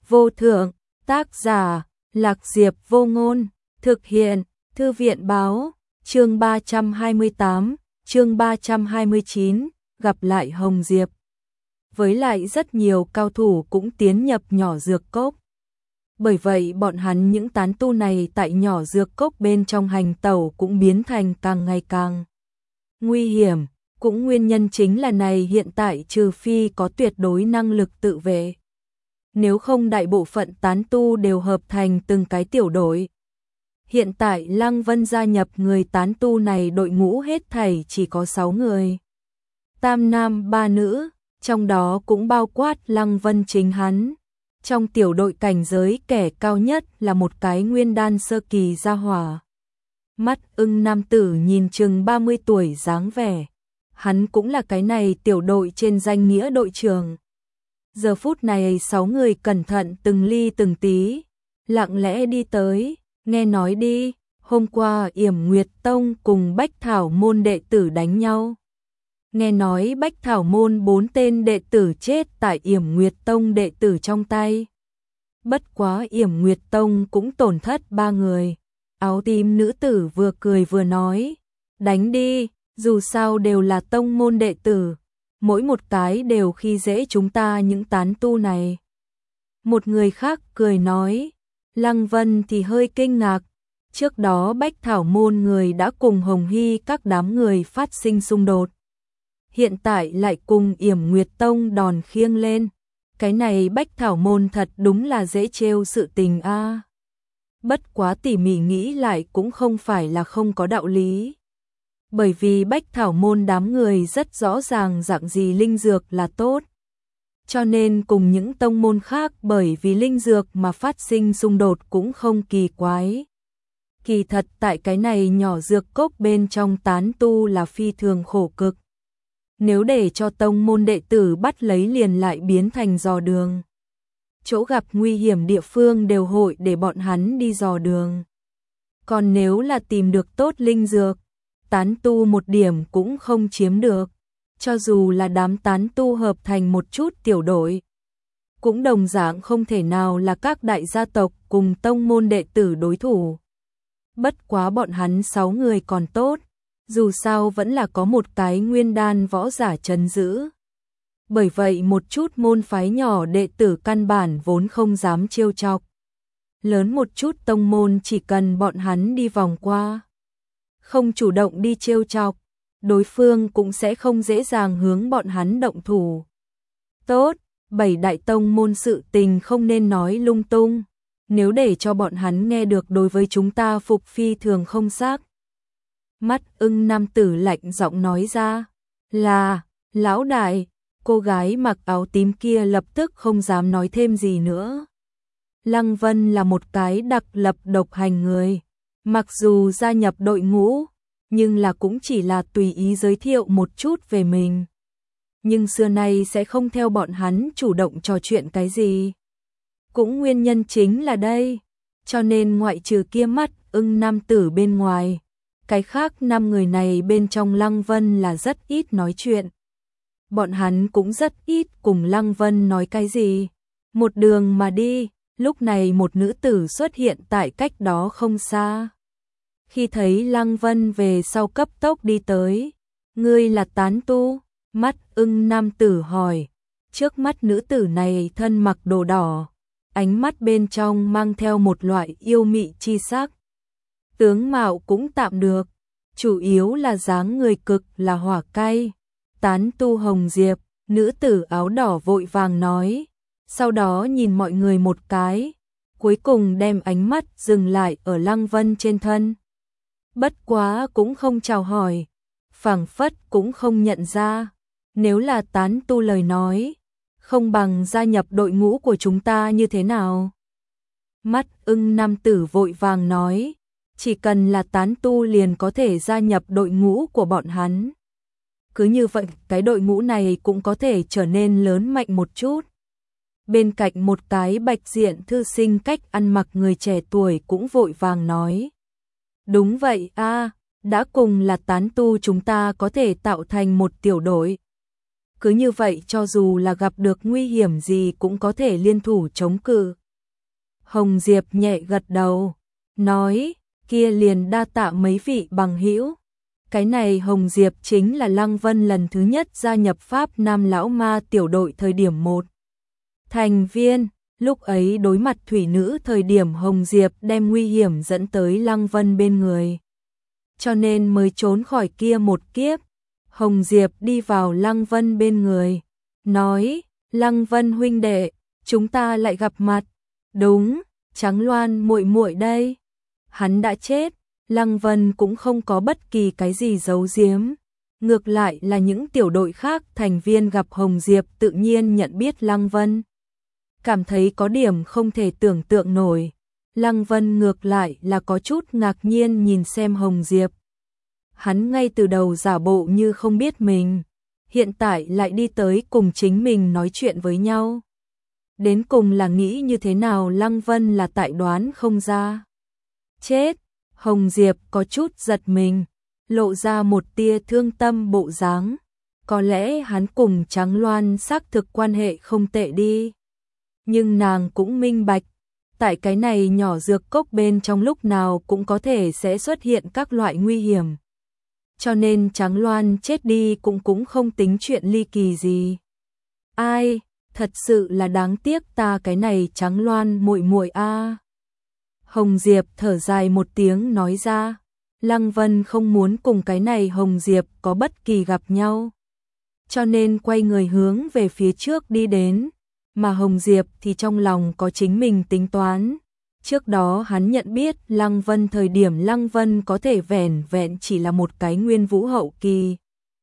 vô thượng, tác giả, Lạc Diệp Vô Ngôn, thực hiện, Thư viện báo, chương 328, chương 329, gặp lại Hồng Diệp. Với lại rất nhiều cao thủ cũng tiến nhập nhỏ dược cốc. Bởi vậy bọn hắn những tán tu này tại nhỏ dược cốc bên trong hành tẩu cũng biến thành càng ngày càng nguy hiểm. Cũng nguyên nhân chính là này hiện tại trừ phi có tuyệt đối năng lực tự vệ. Nếu không đại bộ phận tán tu đều hợp thành từng cái tiểu đội. Hiện tại Lăng Vân gia nhập người tán tu này đội ngũ hết thảy chỉ có 6 người. 3 nam 3 nữ, trong đó cũng bao quát Lăng Vân chính hắn. Trong tiểu đội cảnh giới kẻ cao nhất là một cái nguyên đan sơ kỳ gia hỏa. Mắt ưng nam tử nhìn chừng 30 tuổi dáng vẻ. Hắn cũng là cái này tiểu đội trên danh nghĩa đội trưởng. Giờ phút này 6 người cẩn thận từng ly từng tí, lặng lẽ đi tới, nghe nói đi, hôm qua Yểm Nguyệt Tông cùng Bách Thảo Môn đệ tử đánh nhau. Nghe nói Bách Thảo Môn 4 tên đệ tử chết tại Yểm Nguyệt Tông đệ tử trong tay. Bất quá Yểm Nguyệt Tông cũng tổn thất 3 người. Áo tím nữ tử vừa cười vừa nói, đánh đi, dù sao đều là tông môn đệ tử, mỗi một cái đều khi dễ chúng ta những tán tu này. Một người khác cười nói, Lăng Vân thì hơi kinh ngạc, trước đó Bách Thảo Môn người đã cùng Hồng Hy các đám người phát sinh xung đột. Hiện tại lại cùng Yểm Nguyệt Tông đòn khiêng lên, cái này Bách Thảo Môn thật đúng là dễ trêu sự tình a. Bất quá tỉ mỉ nghĩ lại cũng không phải là không có đạo lý. Bởi vì Bách Thảo Môn đám người rất rõ ràng dạng gì linh dược là tốt. Cho nên cùng những tông môn khác bởi vì linh dược mà phát sinh xung đột cũng không kỳ quái. Kỳ thật tại cái này nhỏ dược cốc bên trong tán tu là phi thường khổ cực. Nếu để cho tông môn đệ tử bắt lấy liền lại biến thành dò đường. Chỗ gặp nguy hiểm địa phương đều hội để bọn hắn đi dò đường. Còn nếu là tìm được tốt linh dược, tán tu một điểm cũng không chiếm được. Cho dù là đám tán tu hợp thành một chút tiểu đội, cũng đồng dạng không thể nào là các đại gia tộc cùng tông môn đệ tử đối thủ. Bất quá bọn hắn 6 người còn tốt, dù sao vẫn là có một cái nguyên đan võ giả trấn giữ. Bởi vậy một chút môn phái nhỏ đệ tử căn bản vốn không dám trêu chọc. Lớn một chút tông môn chỉ cần bọn hắn đi vòng qua, không chủ động đi trêu chọc, đối phương cũng sẽ không dễ dàng hướng bọn hắn động thủ. Tốt, 7 đại tông môn sự tình không nên nói lung tung, nếu để cho bọn hắn nghe được đối với chúng ta phục phi thường không xác. Mắt ưng nam tử lạnh giọng nói ra, là, lão đại. Cô gái mặc áo tím kia lập tức không dám nói thêm gì nữa. Lăng Vân là một cái đặc lập độc hành người. Mặc dù gia nhập đội ngũ, nhưng là cũng chỉ là tùy ý giới thiệu một chút về mình. Nhưng xưa nay sẽ không theo bọn hắn chủ động trò chuyện cái gì. Cũng nguyên nhân chính là đây. Cho nên ngoại trừ kia mắt ưng nam tử bên ngoài, cái khác 5 người này bên trong Lăng Vân là rất ít nói chuyện. Bọn hắn cũng rất ít cùng Lăng Vân nói cái gì. Một đường mà đi, lúc này một nữ tử xuất hiện tại cách đó không xa. Khi thấy Lăng Vân về sau cấp tốc đi tới, ngươi là tán tu? Mắt ưng nam tử hỏi. Trước mắt nữ tử này thân mặc đồ đỏ, ánh mắt bên trong mang theo một loại yêu mị chi sắc. Tướng mạo cũng tạm được, chủ yếu là dáng người cực là hỏa cay. Tán tu Hồng Diệp, nữ tử áo đỏ vội vàng nói, sau đó nhìn mọi người một cái, cuối cùng đem ánh mắt dừng lại ở Lăng Vân trên thân. Bất quá cũng không chào hỏi, phảng phất cũng không nhận ra, nếu là tán tu lời nói, không bằng gia nhập đội ngũ của chúng ta như thế nào. Mắt ưng nam tử vội vàng nói, chỉ cần là tán tu liền có thể gia nhập đội ngũ của bọn hắn. Cứ như vậy, cái đội ngũ này cũng có thể trở nên lớn mạnh một chút. Bên cạnh một cái bạch diện thư sinh cách ăn mặc người trẻ tuổi cũng vội vàng nói. Đúng vậy a, đã cùng là tán tu chúng ta có thể tạo thành một tiểu đội. cứ như vậy cho dù là gặp được nguy hiểm gì cũng có thể liên thủ chống cự. Hồng Diệp nhẹ gật đầu, nói, kia liền đa tạ mấy vị bằng hữu. Cái này Hồng Diệp chính là Lăng Vân lần thứ nhất gia nhập Pháp Nam Lão Ma tiểu đội thời điểm 1 thành viên, lúc ấy đối mặt thủy nữ thời điểm Hồng Diệp đem nguy hiểm dẫn tới Lăng Vân bên người. Cho nên mới trốn khỏi kia một kiếp. Hồng Diệp đi vào Lăng Vân bên người, nói, Lăng Vân huynh đệ, chúng ta lại gặp mặt. Đúng, Trắng Loan muội muội đây. Hắn đã chết, Lăng Vân cũng không có bất kỳ cái gì giấu giếm. Ngược lại là những tiểu đội khác thành viên gặp Hồng Diệp tự nhiên nhận biết Lăng Vân. Cảm thấy có điểm không thể tưởng tượng nổi. Lăng Vân ngược lại là có chút ngạc nhiên nhìn xem Hồng Diệp. Hắn ngay từ đầu giả bộ như không biết mình, hiện tại lại đi tới cùng chính mình nói chuyện với nhau. Đến cùng là nghĩ như thế nào Lăng Vân là tại đoán không ra. Chết, Hồng Diệp có chút giật mình, lộ ra một tia thương tâm bộ dáng. Có lẽ hắn cùng Trắng Loan xác thực quan hệ không tệ đi. Nhưng nàng cũng minh bạch, tại cái này nhỏ dược cốc bên trong lúc nào cũng có thể sẽ xuất hiện các loại nguy hiểm. Cho nên Trắng Loan chết đi cũng không tính chuyện ly kỳ gì. Ai, thật sự là đáng tiếc ta cái này Trắng Loan muội muội a. Hồng Diệp thở dài một tiếng nói ra, Lăng Vân không muốn cùng cái này Hồng Diệp có bất kỳ gặp nhau. Cho nên quay người hướng về phía trước đi đến, mà Hồng Diệp thì trong lòng có chính mình tính toán. Trước đó hắn nhận biết Lăng Vân thời điểm Lăng Vân có thể vẻn vẹn chỉ là một cái nguyên vũ hậu kỳ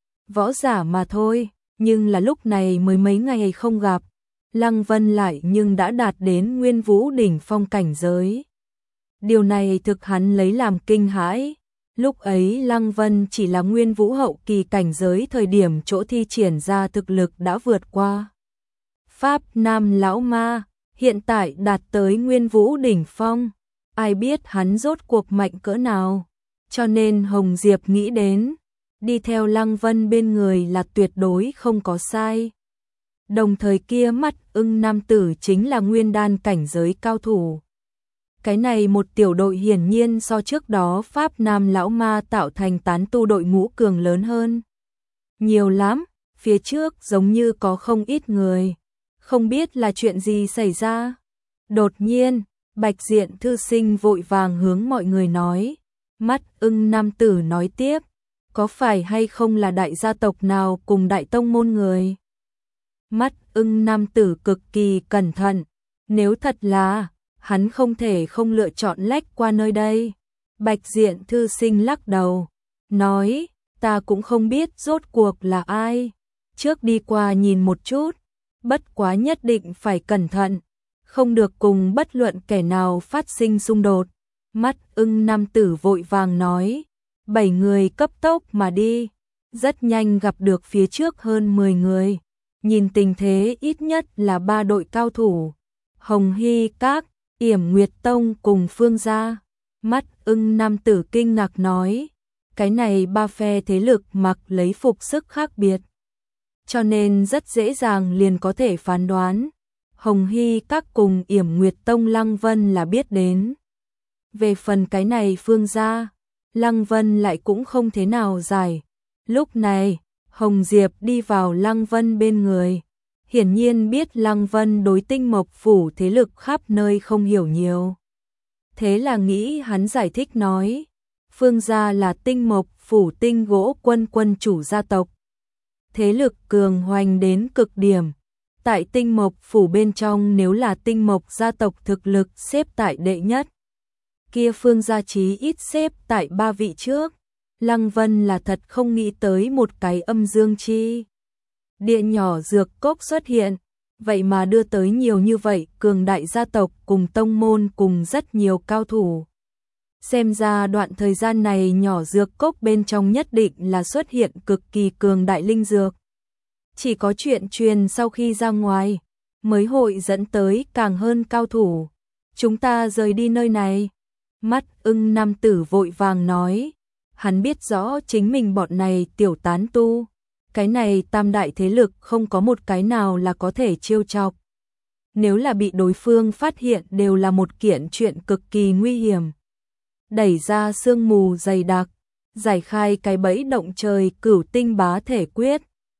võ giả mà thôi, nhưng là lúc này mới mấy ngày không gặp, Lăng Vân lại nhưng đã đạt đến nguyên vũ đỉnh phong cảnh giới. Điều này thực hắn lấy làm kinh hãi. Lúc ấy Lăng Vân chỉ là nguyên vũ hậu kỳ cảnh giới thời điểm chỗ thi triển ra thực lực đã vượt qua Pháp Nam Lão Ma, hiện tại đạt tới nguyên vũ đỉnh phong. Ai biết hắn rốt cuộc mạnh cỡ nào. Cho nên Hồng Diệp nghĩ đến, đi theo Lăng Vân bên người là tuyệt đối không có sai. Đồng thời kia mắt ưng nam tử chính là nguyên đan cảnh giới cao thủ. Cái này một tiểu đội hiển nhiên so trước đó Pháp Nam Lão Ma tạo thành tán tu đội ngũ cường lớn hơn. Nhiều lắm, phía trước giống như có không ít người. Không biết là chuyện gì xảy ra. Đột nhiên, Bạch Diện thư sinh vội vàng hướng mọi người nói. Mắt ưng nam tử nói tiếp, có phải hay không là đại gia tộc nào cùng đại tông môn người? Mắt ưng nam tử cực kỳ cẩn thận, nếu thật là, hắn không thể không lựa chọn lách qua nơi đây. Bạch Diện thư sinh lắc đầu, nói, ta cũng không biết rốt cuộc là ai. Trước đi qua nhìn một chút, bất quá nhất định phải cẩn thận, không được cùng bất luận kẻ nào phát sinh xung đột. Mắt ưng nam tử vội vàng nói, 7 người cấp tốc mà đi, rất nhanh gặp được phía trước hơn 10 người. Nhìn tình thế ít nhất là 3 đội cao thủ, Hồng Hy Các, Yểm Nguyệt Tông cùng Phương gia. Mắt ưng nam tử kinh ngạc nói, cái này 3 phe thế lực mặc lấy phục sức khác biệt, cho nên rất dễ dàng liền có thể phán đoán. Hồng Hy Các cùng Yểm Nguyệt Tông Lăng Vân là biết đến. Về phần cái này Phương gia, Lăng Vân lại cũng không thế nào giải. Lúc này, Hồng Diệp đi vào Lăng Vân bên người. Hiển nhiên biết Lăng Vân đối Tinh Mộc phủ thế lực khắp nơi không hiểu nhiều. Thế là nghĩ hắn giải thích nói, Phương gia là Tinh Mộc phủ tinh gỗ quân quân chủ gia tộc. Thế lực cường hoành đến cực điểm. Tại Tinh Mộc phủ bên trong nếu là Tinh Mộc gia tộc thực lực xếp tại đệ nhất, kia Phương gia chí ít xếp tại 3 vị trước. Lăng Vân là thật không nghĩ tới một cái âm dương chi địa nhỏ dược cốc xuất hiện, vậy mà đưa tới nhiều như vậy cường đại gia tộc cùng tông môn cùng rất nhiều cao thủ. Xem ra đoạn thời gian này nhỏ dược cốc bên trong nhất định là xuất hiện cực kỳ cường đại linh dược. Chỉ có chuyện truyền sau khi ra ngoài, mới hội dẫn tới càng hơn cao thủ. Chúng ta rời đi nơi này. Mắt ưng nam tử vội vàng nói, hắn biết rõ chính mình bọn này tiểu tán tu, Cái này tam đại thế lực không có một cái nào là có thể trêu chọc. Nếu là bị đối phương phát hiện đều là một kiện chuyện cực kỳ nguy hiểm. Đẩy ra sương mù dày đặc, giải khai cái bẫy động trời Cửu Tinh Bá Thể Quyết,